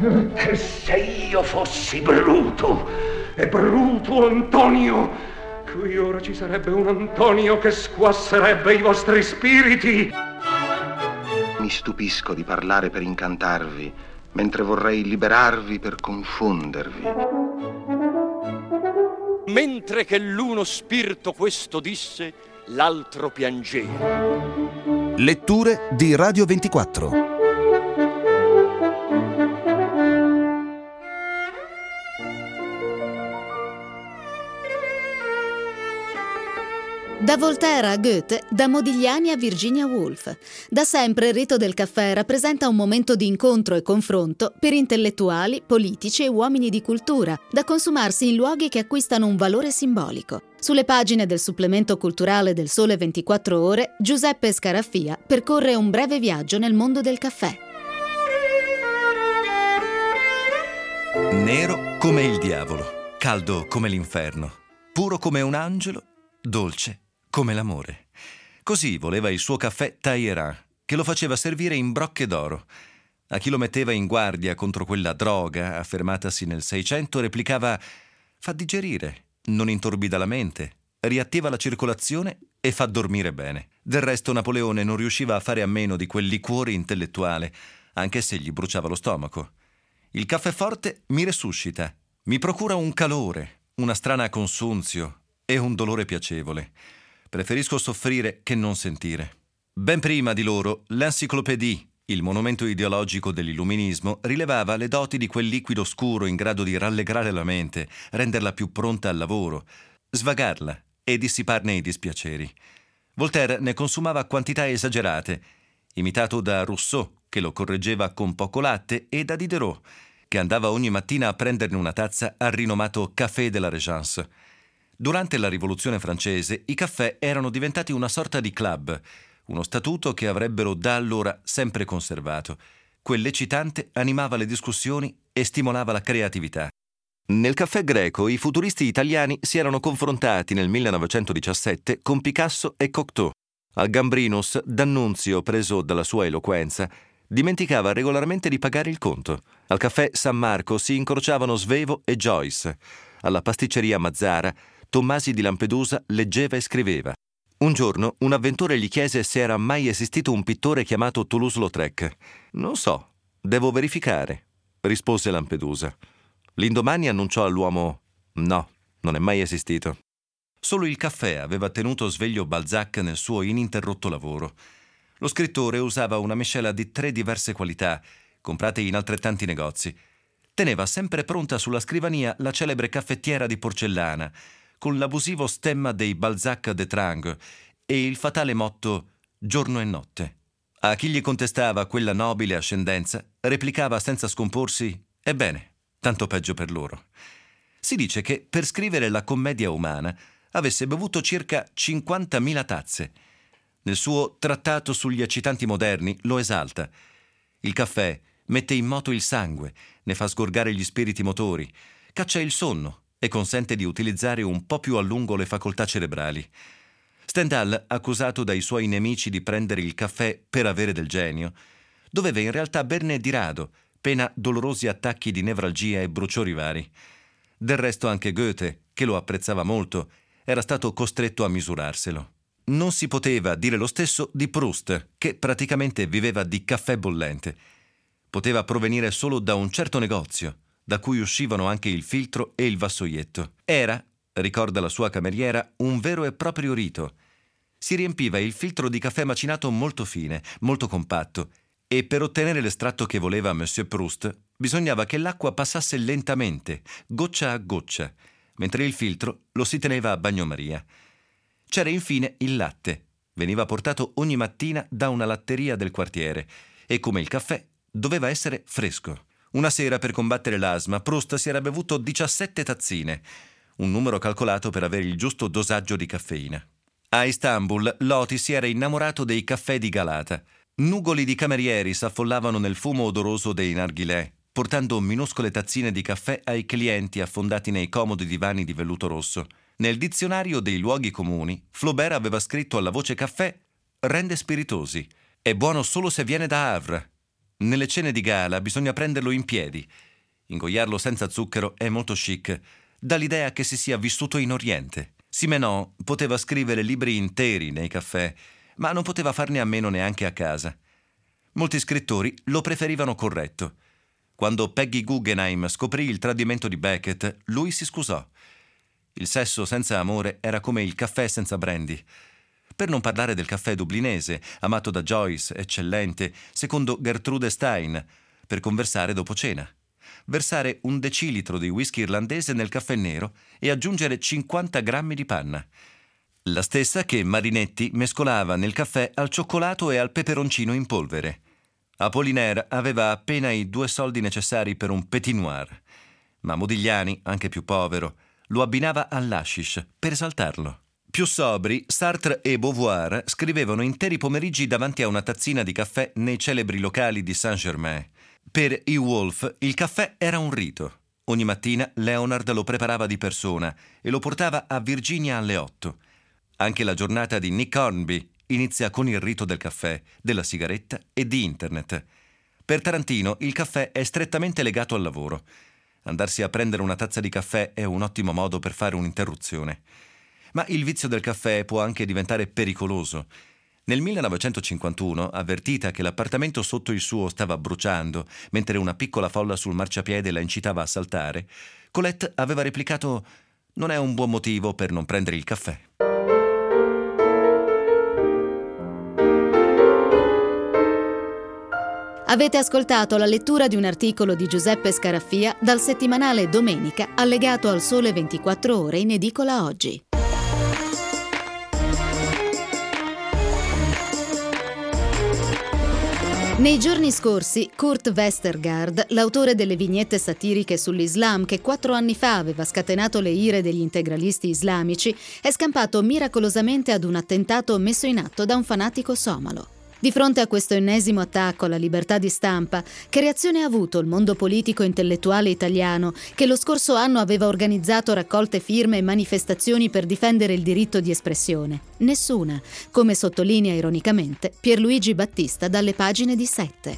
E se io fossi Bruto, e Bruto Antonio, qui ora ci sarebbe un Antonio che squasserebbe i vostri spiriti. Mi stupisco di parlare per incantarvi, mentre vorrei liberarvi per confondervi. Mentre che l'uno spirito questo disse, l'altro piangeva. Letture di Radio 24. Da Voltaire a Goethe, da Modigliani a Virginia Woolf. Da sempre il rito del caffè rappresenta un momento di incontro e confronto per intellettuali, politici e uomini di cultura, da consumarsi in luoghi che acquistano un valore simbolico. Sulle pagine del supplemento culturale del Sole 24 Ore, Giuseppe Scaraffia percorre un breve viaggio nel mondo del caffè. Nero come il diavolo, caldo come l'inferno, puro come un angelo, dolce come l'amore. Così voleva il suo caffè Talleyrand, che lo faceva servire in brocche d'oro. A chi lo metteva in guardia contro quella droga, affermatasi nel 600, replicava: fa digerire, non intorbida la mente, riattiva la circolazione e fa dormire bene. Del resto Napoleone non riusciva a fare a meno di quel liquore intellettuale, anche se gli bruciava lo stomaco. Il caffè forte mi resuscita, mi procura un calore, una strana consunzio e un dolore piacevole. Preferisco soffrire che non sentire. Ben prima di loro, l'Encyclopédie, il monumento ideologico dell'illuminismo, rilevava le doti di quel liquido scuro in grado di rallegrare la mente, renderla più pronta al lavoro, svagarla e dissiparne i dispiaceri. Voltaire ne consumava quantità esagerate, imitato da Rousseau, che lo correggeva con poco latte, e da Diderot, che andava ogni mattina a prenderne una tazza al rinomato Café de la Régence. Durante la Rivoluzione francese i caffè erano diventati una sorta di club, uno statuto che avrebbero da allora sempre conservato. Quell'eccitante animava le discussioni e stimolava la creatività. Nel caffè greco i futuristi italiani si erano confrontati nel 1917 con Picasso e Cocteau. Al Gambrinus, D'Annunzio, preso dalla sua eloquenza, dimenticava regolarmente di pagare il conto. Al caffè San Marco si incrociavano Svevo e Joyce. Alla pasticceria Mazzara Tommasi di Lampedusa leggeva e scriveva. Un giorno un avventore gli chiese se era mai esistito un pittore chiamato Toulouse-Lautrec. «Non so, devo verificare», rispose Lampedusa. L'indomani annunciò all'uomo: «No, non è mai esistito». Solo il caffè aveva tenuto sveglio Balzac nel suo ininterrotto lavoro. Lo scrittore usava una miscela di 3 diverse qualità, comprate in altrettanti negozi. Teneva sempre pronta sulla scrivania la celebre caffettiera di porcellana, con l'abusivo stemma dei Balzac d'Étrangle e il fatale motto «Giorno e notte». A chi gli contestava quella nobile ascendenza, replicava senza scomporsi: «Ebbene, tanto peggio per loro». Si dice che per scrivere la commedia umana avesse bevuto circa 50.000 tazze. Nel suo Trattato sugli eccitanti moderni lo esalta. Il caffè mette in moto il sangue, ne fa sgorgare gli spiriti motori, caccia il sonno e consente di utilizzare un po' più a lungo le facoltà cerebrali. Stendhal, accusato dai suoi nemici di prendere il caffè per avere del genio, doveva in realtà berne di rado, pena dolorosi attacchi di nevralgia e bruciori vari. Del resto anche Goethe, che lo apprezzava molto, era stato costretto a misurarselo. Non si poteva dire lo stesso di Proust, che praticamente viveva di caffè bollente. Poteva provenire solo da un certo negozio, da cui uscivano anche il filtro e il vassoietto. Era, ricorda la sua cameriera, un vero e proprio rito. Si riempiva il filtro di caffè macinato molto fine, molto compatto, e per ottenere l'estratto che voleva Monsieur Proust bisognava che l'acqua passasse lentamente, goccia a goccia, mentre il filtro lo si teneva a bagnomaria. C'era infine il latte. Veniva portato ogni mattina da una latteria del quartiere e, come il caffè, doveva essere fresco. Una sera, per combattere l'asma, Proust si era bevuto 17 tazzine, un numero calcolato per avere il giusto dosaggio di caffeina. A Istanbul, Loti si era innamorato dei caffè di Galata. Nugoli di camerieri s'affollavano nel fumo odoroso dei narghilè, portando minuscole tazzine di caffè ai clienti affondati nei comodi divani di velluto rosso. Nel dizionario dei luoghi comuni, Flaubert aveva scritto alla voce caffè: «Rende spiritosi. È buono solo se viene da Havre». nelle cene di gala bisogna prenderlo in piedi. Ingoiarlo senza zucchero è molto chic. Dà l'idea che si sia vissuto in Oriente. Simenon poteva scrivere libri interi nei caffè, ma non poteva farne a meno neanche a casa. Molti scrittori lo preferivano corretto. Quando Peggy Guggenheim scoprì il tradimento di Beckett, lui si scusò. Il sesso senza amore era come il caffè senza brandy. Per non parlare del caffè dublinese, amato da Joyce, eccellente, secondo Gertrude Stein, per conversare dopo cena. Versare 1 decilitro di whisky irlandese nel caffè nero e aggiungere 50 grammi di panna. La stessa che Marinetti mescolava nel caffè al cioccolato e al peperoncino in polvere. Apollinaire aveva appena i 2 soldi necessari per un petit noir, ma Modigliani, anche più povero, lo abbinava all'hashish per esaltarlo. Più sobri, Sartre e Beauvoir scrivevano interi pomeriggi davanti a una tazzina di caffè nei celebri locali di Saint-Germain. Per E. Wolf il caffè era un rito. Ogni mattina Leonard lo preparava di persona e lo portava a Virginia alle 8. Anche la giornata di Nick Hornby inizia con il rito del caffè, della sigaretta e di internet. Per Tarantino il caffè è strettamente legato al lavoro. Andarsi a prendere una tazza di caffè è un ottimo modo per fare un'interruzione. Ma il vizio del caffè può anche diventare pericoloso. Nel 1951, avvertita che l'appartamento sotto il suo stava bruciando, mentre una piccola folla sul marciapiede la incitava a saltare, Colette aveva replicato: «Non è un buon motivo per non prendere il caffè». Avete ascoltato la lettura di un articolo di Giuseppe Scaraffia dal settimanale Domenica, allegato al Sole 24 Ore in edicola oggi. Nei giorni scorsi, Kurt Westergaard, l'autore delle vignette satiriche sull'Islam che 4 anni fa aveva scatenato le ire degli integralisti islamici, è scampato miracolosamente ad un attentato messo in atto da un fanatico somalo. Di fronte a questo ennesimo attacco alla libertà di stampa, che reazione ha avuto il mondo politico e intellettuale italiano, che lo scorso anno aveva organizzato raccolte firme e manifestazioni per difendere il diritto di espressione? Nessuna, come sottolinea ironicamente Pierluigi Battista dalle pagine di 7.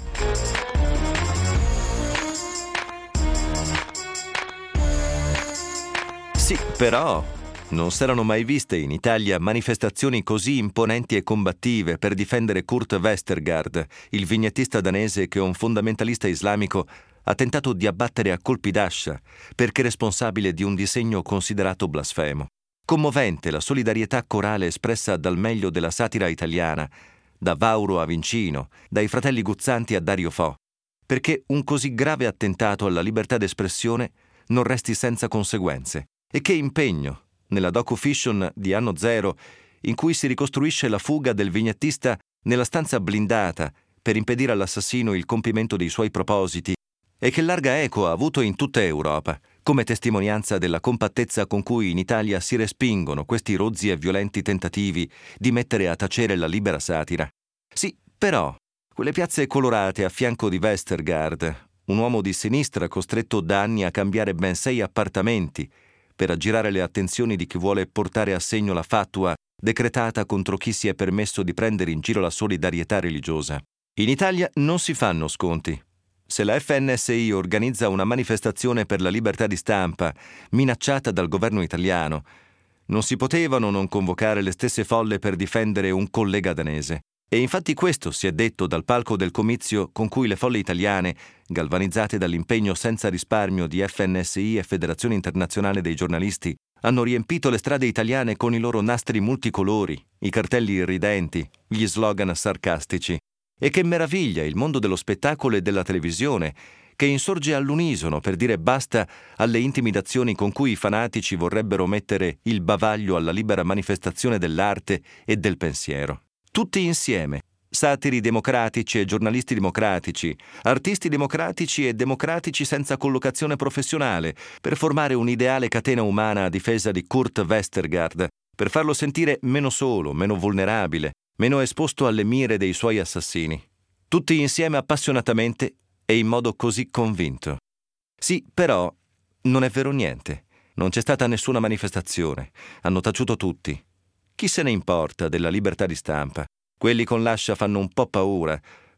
Sì, però non s'erano mai viste in Italia manifestazioni così imponenti e combattive per difendere Kurt Westergaard, il vignettista danese che un fondamentalista islamico ha tentato di abbattere a colpi d'ascia perché responsabile di un disegno considerato blasfemo. Commovente la solidarietà corale espressa dal meglio della satira italiana, da Vauro a Vincino, dai fratelli Guzzanti a Dario Fo, perché un così grave attentato alla libertà d'espressione non resti senza conseguenze. E che impegno nella docu-fiction di Anno Zero, in cui si ricostruisce la fuga del vignettista nella stanza blindata per impedire all'assassino il compimento dei suoi propositi, e che larga eco ha avuto in tutta Europa, come testimonianza della compattezza con cui in Italia si respingono questi rozzi e violenti tentativi di mettere a tacere la libera satira. Sì, però, quelle piazze colorate a fianco di Westergaard, un uomo di sinistra costretto da anni a cambiare ben 6 appartamenti, per aggirare le attenzioni di chi vuole portare a segno la fatua decretata contro chi si è permesso di prendere in giro la solidarietà religiosa. In Italia non si fanno sconti. Se la FNSI organizza una manifestazione per la libertà di stampa minacciata dal governo italiano, non si potevano non convocare le stesse folle per difendere un collega danese. E infatti questo si è detto dal palco del comizio con cui le folle italiane, galvanizzate dall'impegno senza risparmio di FNSI e Federazione Internazionale dei Giornalisti, hanno riempito le strade italiane con i loro nastri multicolori, i cartelli irridenti, gli slogan sarcastici. E che meraviglia il mondo dello spettacolo e della televisione, che insorge all'unisono per dire basta alle intimidazioni con cui i fanatici vorrebbero mettere il bavaglio alla libera manifestazione dell'arte e del pensiero. Tutti insieme, satiri democratici e giornalisti democratici, artisti democratici e democratici senza collocazione professionale, per formare un'ideale catena umana a difesa di Kurt Westergaard, per farlo sentire meno solo, meno vulnerabile, meno esposto alle mire dei suoi assassini. Tutti insieme appassionatamente e in modo così convinto. Sì, però non è vero niente. Non c'è stata nessuna manifestazione. Hanno taciuto tutti. Chi se ne importa della libertà di stampa? Quelli con l'ascia fanno un po' paura.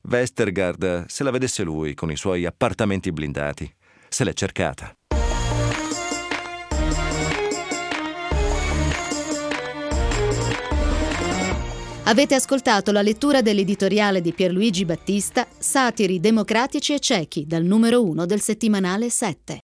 Vestergaard se la vedesse lui con i suoi appartamenti blindati. Se l'è cercata. Avete ascoltato la lettura dell'editoriale di Pierluigi Battista, Satiri democratici e ciechi, dal numero 1 del settimanale 7.